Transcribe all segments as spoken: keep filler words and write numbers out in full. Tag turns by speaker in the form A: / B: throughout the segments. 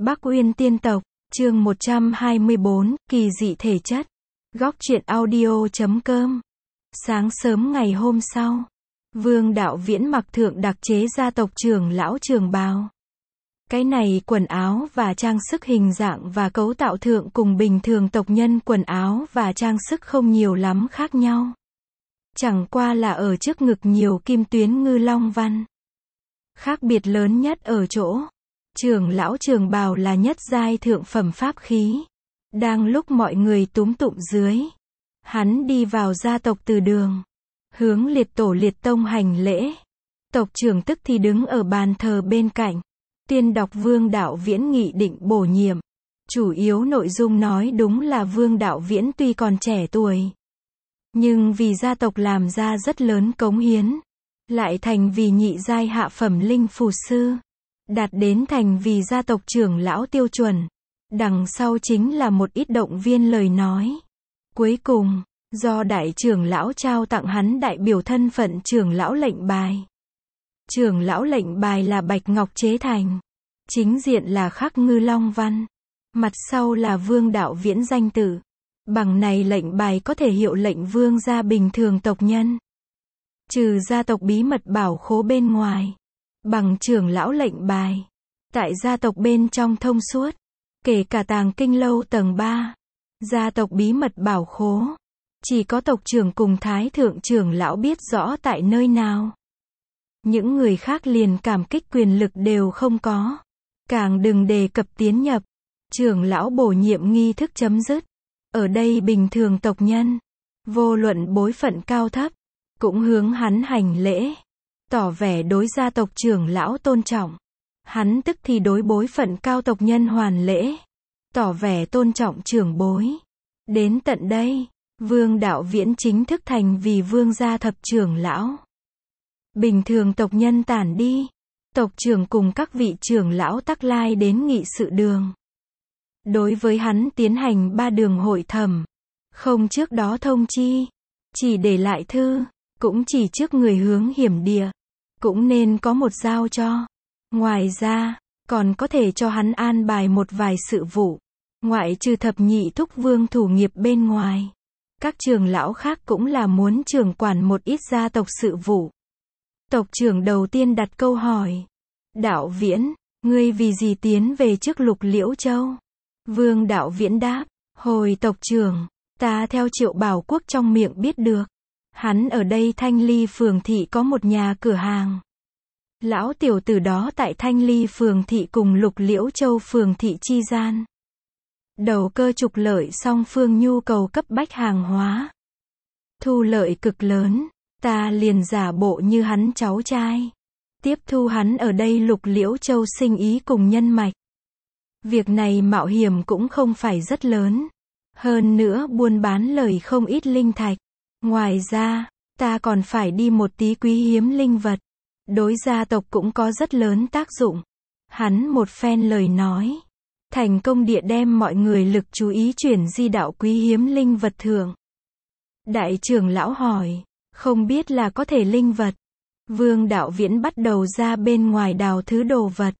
A: Bắc Uyên Tiên Tộc, chương một trăm hai mươi bốn, kỳ dị thể chất. Góc truyện audio chấm com. Sáng sớm ngày hôm sau, Vương Đạo Viễn mặc thượng đặc chế gia tộc trưởng lão trường bào. Cái này quần áo và trang sức hình dạng và cấu tạo thượng cùng bình thường tộc nhân quần áo và trang sức không nhiều lắm khác nhau. Chẳng qua là ở trước ngực nhiều kim tuyến ngư long văn. Khác biệt lớn nhất ở chỗ, trưởng lão trường bào là nhất giai thượng phẩm pháp khí. Đang lúc mọi người túm tụm dưới, hắn đi vào gia tộc từ đường, hướng liệt tổ liệt tông hành lễ. Tộc trưởng tức thì đứng ở bàn thờ bên cạnh, tuyên đọc Vương Đạo Viễn nghị định bổ nhiệm. Chủ yếu nội dung nói đúng là Vương Đạo Viễn tuy còn trẻ tuổi, nhưng vì gia tộc làm ra rất lớn cống hiến, lại thành vì nhị giai hạ phẩm linh phù sư, đạt đến thành vì gia tộc trưởng lão tiêu chuẩn. Đằng sau chính là một ít động viên lời nói. Cuối cùng, do đại trưởng lão trao tặng hắn đại biểu thân phận trưởng lão lệnh bài. Trưởng lão lệnh bài là bạch ngọc chế thành, chính diện là khắc ngư long văn, mặt sau là Vương Đạo Viễn danh tự. Bằng này lệnh bài có thể hiệu lệnh vương gia bình thường tộc nhân, trừ gia tộc bí mật bảo khố bên ngoài, bằng trưởng lão lệnh bài, tại gia tộc bên trong thông suốt, kể cả tàng kinh lâu tầng ba, gia tộc bí mật bảo khố, chỉ có tộc trưởng cùng thái thượng trưởng lão biết rõ tại nơi nào. Những người khác liền cảm kích quyền lực đều không có, càng đừng đề cập tiến nhập. Trưởng lão bổ nhiệm nghi thức chấm dứt. Ở đây bình thường tộc nhân, vô luận bối phận cao thấp, cũng hướng hắn hành lễ, tỏ vẻ đối gia tộc trưởng lão tôn trọng. Hắn tức thì đối bối phận cao tộc nhân hoàn lễ, tỏ vẻ tôn trọng trưởng bối. Đến tận đây, Vương Đạo Viễn chính thức thành vì vương gia thập trưởng lão. Bình thường tộc nhân tản đi, tộc trưởng cùng các vị trưởng lão tắc lai đến nghị sự đường. Đối với hắn tiến hành ba đường hội thẩm, không trước đó thông chi, chỉ để lại thư, cũng chỉ trước người hướng hiểm địa, cũng nên có một giao cho. Ngoài ra, còn có thể cho hắn an bài một vài sự vụ, ngoại trừ thập nhị thúc vương thủ nghiệp bên ngoài. Các trưởng lão khác cũng là muốn trưởng quản một ít gia tộc sự vụ. Tộc trưởng đầu tiên đặt câu hỏi. Đạo Viễn, ngươi vì gì tiến về trước Lục Liễu Châu? Vương Đạo Viễn đáp, hồi tộc trưởng, ta theo Triệu Bảo Quốc trong miệng biết được. Hắn ở đây Thanh Ly phường thị có một nhà cửa hàng. Lão tiểu tử đó tại Thanh Ly phường thị cùng Lục Liễu Châu phường thị chi gian. Đầu cơ trục lợi song phương nhu cầu cấp bách hàng hóa. Thu lợi cực lớn, ta liền giả bộ như hắn cháu trai. Tiếp thu hắn ở đây Lục Liễu Châu sinh ý cùng nhân mạch. Việc này mạo hiểm cũng không phải rất lớn. Hơn nữa buôn bán lời không ít linh thạch. Ngoài ra, ta còn phải đi một tí quý hiếm linh vật. Đối gia tộc cũng có rất lớn tác dụng. Hắn một phen lời nói, thành công địa đem mọi người lực chú ý chuyển di đạo quý hiếm linh vật thượng. Đại trưởng lão hỏi, không biết là có thể linh vật. Vương Đạo Viễn bắt đầu ra bên ngoài đào thứ đồ vật.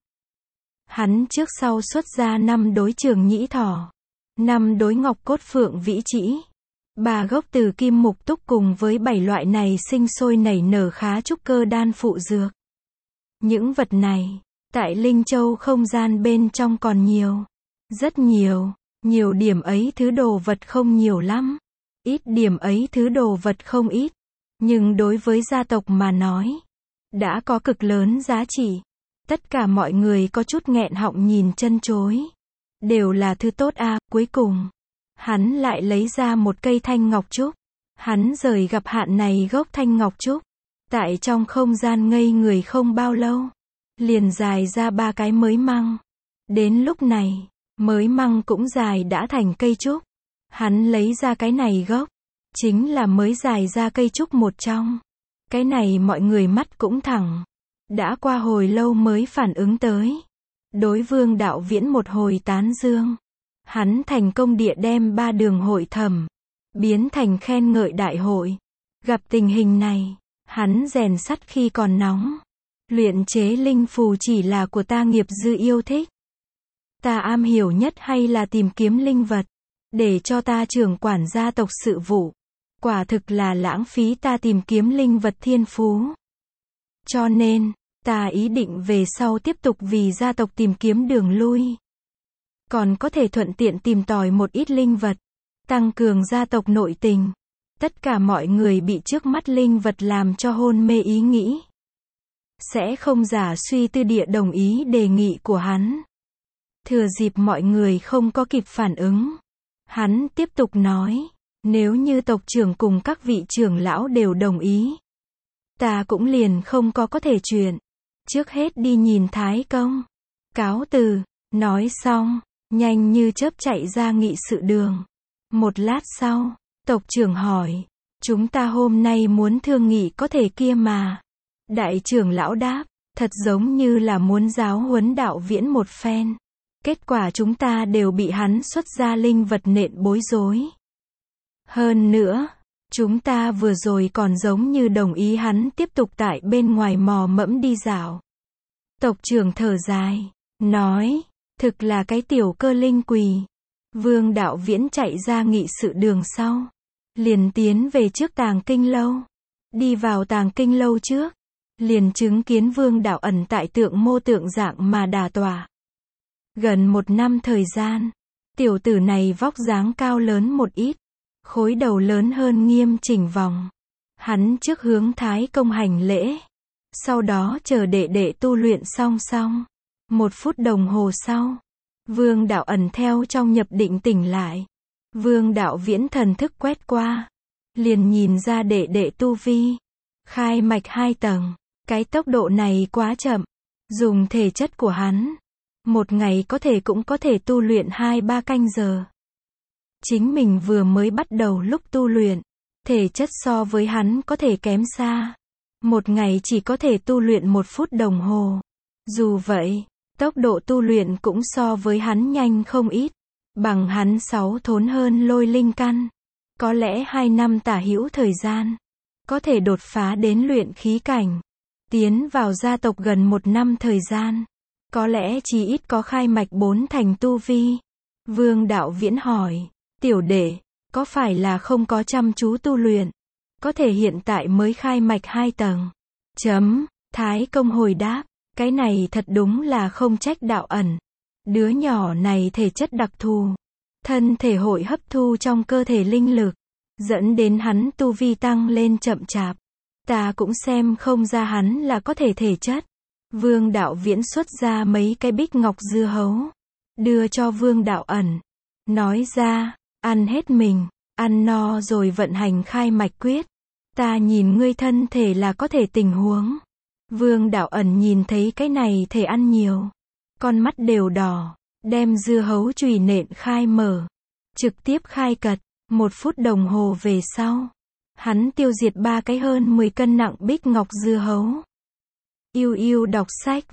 A: Hắn trước sau xuất ra năm đối trường nhĩ thỏ, năm đối ngọc cốt phượng vĩ trĩ, ba gốc từ kim mục túc cùng với bảy loại này sinh sôi nảy nở khá trúc cơ đan phụ dược. Những vật này, tại Linh Châu không gian bên trong còn nhiều, rất nhiều, nhiều điểm ấy thứ đồ vật không nhiều lắm, ít điểm ấy thứ đồ vật không ít, nhưng đối với gia tộc mà nói, đã có cực lớn giá trị. Tất cả mọi người có chút nghẹn họng nhìn chân chối. Đều là thứ tốt a. À. Cuối cùng, hắn lại lấy ra một cây thanh ngọc trúc. Hắn rời gặp hạn này gốc thanh ngọc trúc. Tại trong không gian ngây người không bao lâu, liền dài ra ba cái mới măng. Đến lúc này, mới măng cũng dài đã thành cây trúc. Hắn lấy ra cái này gốc, chính là mới dài ra cây trúc một trong. Cái này mọi người mắt cũng thẳng. Đã qua hồi lâu mới phản ứng tới. Đối Vương Đạo Viễn một hồi tán dương. Hắn thành công địa đem ba đường hội thẩm, biến thành khen ngợi đại hội. Gặp tình hình này, hắn rèn sắt khi còn nóng. Luyện chế linh phù chỉ là của ta nghiệp dư yêu thích. Ta am hiểu nhất hay là tìm kiếm linh vật, để cho ta trưởng quản gia tộc sự vụ. Quả thực là lãng phí ta tìm kiếm linh vật thiên phú. Cho nên, ta ý định về sau tiếp tục vì gia tộc tìm kiếm đường lui. Còn có thể thuận tiện tìm tòi một ít linh vật, tăng cường gia tộc nội tình. Tất cả mọi người bị trước mắt linh vật làm cho hôn mê ý nghĩ. Sẽ không giả suy tư địa đồng ý đề nghị của hắn. Thừa dịp mọi người không có kịp phản ứng, hắn tiếp tục nói, nếu như tộc trưởng cùng các vị trưởng lão đều đồng ý, ta cũng liền không có có thể chuyện. Trước hết đi nhìn Thái Công. Cáo từ, nói xong, nhanh như chớp chạy ra nghị sự đường. Một lát sau, tộc trưởng hỏi, chúng ta hôm nay muốn thương nghị có thể kia mà. Đại trưởng lão đáp, thật giống như là muốn giáo huấn Đạo Viễn một phen. Kết quả chúng ta đều bị hắn xuất ra linh vật nện bối rối. Hơn nữa, chúng ta vừa rồi còn giống như đồng ý hắn tiếp tục tại bên ngoài mò mẫm đi dạo. Tộc trưởng thở dài, nói, thực là cái tiểu cơ linh quỳ. Vương Đạo Viễn chạy ra nghị sự đường sau, liền tiến về trước Tàng Kinh Lâu. Đi vào Tàng Kinh Lâu trước, liền chứng kiến Vương Đạo Ẩn tại tượng mô tượng dạng mà đà tọa. Gần một năm thời gian, tiểu tử này vóc dáng cao lớn một ít, khối đầu lớn hơn nghiêm chỉnh vòng. Hắn trước hướng Thái Công hành lễ, sau đó chờ đệ đệ tu luyện xong xong. Một phút đồng hồ sau, Vương Đạo Ẩn theo trong nhập định tỉnh lại. Vương Đạo Viễn thần thức quét qua, liền nhìn ra đệ đệ tu vi, khai mạch hai tầng. Cái tốc độ này quá chậm, dùng thể chất của hắn, một ngày có thể cũng có thể tu luyện hai ba canh giờ. Chính mình vừa mới bắt đầu lúc tu luyện, thể chất so với hắn có thể kém xa. Một ngày chỉ có thể tu luyện một phút đồng hồ. Dù vậy, tốc độ tu luyện cũng so với hắn nhanh không ít. Bằng hắn sáu thốn hơn lôi linh căn. Có lẽ hai năm tả hữu thời gian, có thể đột phá đến luyện khí cảnh. Tiến vào gia tộc gần một năm thời gian, có lẽ chỉ ít có khai mạch bốn thành tu vi. Vương Đạo Viễn hỏi, tiểu đệ, có phải là không có chăm chú tu luyện? Có thể hiện tại mới khai mạch hai tầng. Chấm, Thái Công hồi đáp, cái này thật đúng là không trách Đạo Ẩn. Đứa nhỏ này thể chất đặc thù, thân thể hội hấp thu trong cơ thể linh lực, dẫn đến hắn tu vi tăng lên chậm chạp. Ta cũng xem không ra hắn là có thể thể chất. Vương Đạo Viễn xuất ra mấy cái bích ngọc dưa hấu, đưa cho Vương Đạo Ẩn. Nói ra, ăn hết mình, ăn no rồi vận hành khai mạch quyết. Ta nhìn ngươi thân thể là có thể tình huống. Vương Đạo Ẩn nhìn thấy cái này thể ăn nhiều, con mắt đều đỏ, đem dưa hấu chùy nện khai mở, trực tiếp khai cật. Một phút đồng hồ về sau, hắn tiêu diệt ba cái hơn mười cân nặng bích ngọc dưa hấu. Yêu yêu đọc sách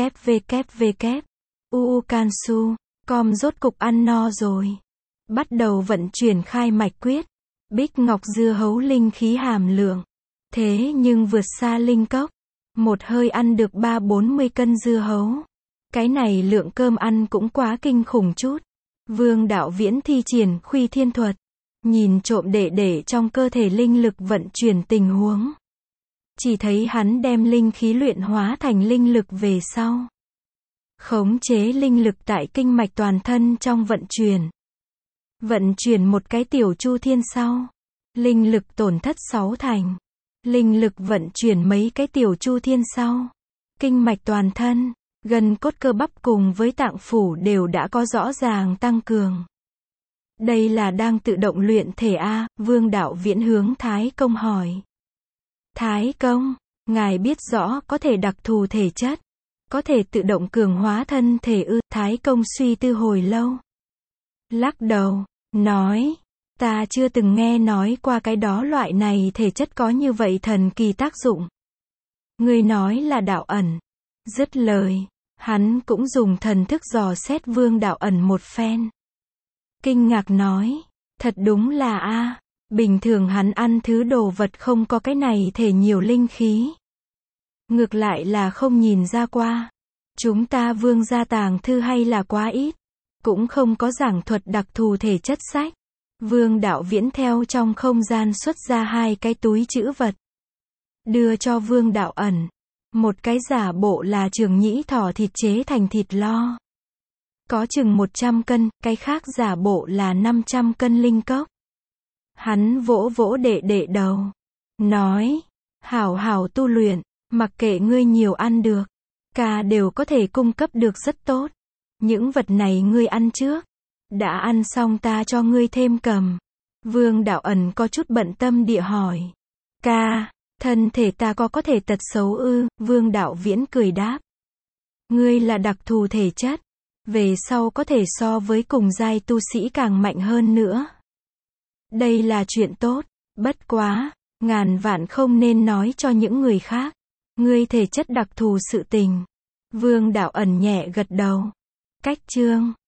A: www. uukansu. Com rốt cục ăn no rồi. Bắt đầu vận chuyển khai mạch quyết. Bích ngọc dưa hấu linh khí hàm lượng. Thế nhưng vượt xa linh cốc. Một hơi ăn được ba bốn mươi cân dưa hấu. Cái này lượng cơm ăn cũng quá kinh khủng chút. Vương Đạo Viễn thi triển Khuy Thiên Thuật. Nhìn trộm đệ đệ trong cơ thể linh lực vận chuyển tình huống. Chỉ thấy hắn đem linh khí luyện hóa thành linh lực về sau. Khống chế linh lực tại kinh mạch toàn thân trong vận chuyển. Vận chuyển một cái tiểu chu thiên sau. Linh lực tổn thất sáu thành. Linh lực vận chuyển mấy cái tiểu chu thiên sau. Kinh mạch toàn thân, gân cốt cơ bắp cùng với tạng phủ đều đã có rõ ràng tăng cường. Đây là đang tự động luyện thể A, Vương Đạo Viễn hướng Thái Công hỏi. Thái Công, ngài biết rõ có thể đặc thù thể chất, có thể tự động cường hóa thân thể ư? Thái Công suy tư hồi lâu. Lắc đầu, nói, ta chưa từng nghe nói qua cái đó loại này thể chất có như vậy thần kỳ tác dụng. Ngươi nói là Đạo Ẩn. Dứt lời, hắn cũng dùng thần thức dò xét Vương Đạo Ẩn một phen. Kinh ngạc nói, thật đúng là a, bình thường hắn ăn thứ đồ vật không có cái này thể nhiều linh khí. Ngược lại là không nhìn ra qua. Chúng ta Vương gia tàng thư hay là quá ít. cũng không có giảng thuật đặc thù thể chất sách. Vương Đạo Viễn theo trong không gian xuất ra hai cái túi trữ vật. Đưa cho Vương Đạo Ẩn. Một cái giả bộ là trường nhĩ thỏ thịt chế thành thịt lo. Có chừng một trăm cân, cái khác giả bộ là năm trăm cân linh cốc. Hắn vỗ vỗ đệ đệ đầu. Nói, hảo hảo tu luyện, mặc kệ ngươi nhiều ăn được. Ca đều có thể cung cấp được rất tốt. Những vật này ngươi ăn trước. Đã ăn xong ta cho ngươi thêm cầm. Vương Đạo Ẩn có chút bận tâm địa hỏi. Ca, thân thể ta có có thể tật xấu ư? Vương Đạo Viễn cười đáp. Ngươi là đặc thù thể chất. Về sau có thể so với cùng giai tu sĩ càng mạnh hơn nữa. Đây là chuyện tốt. Bất quá, ngàn vạn không nên nói cho những người khác. Ngươi thể chất đặc thù sự tình. Vương Đạo Ẩn nhẹ gật đầu. Cách chương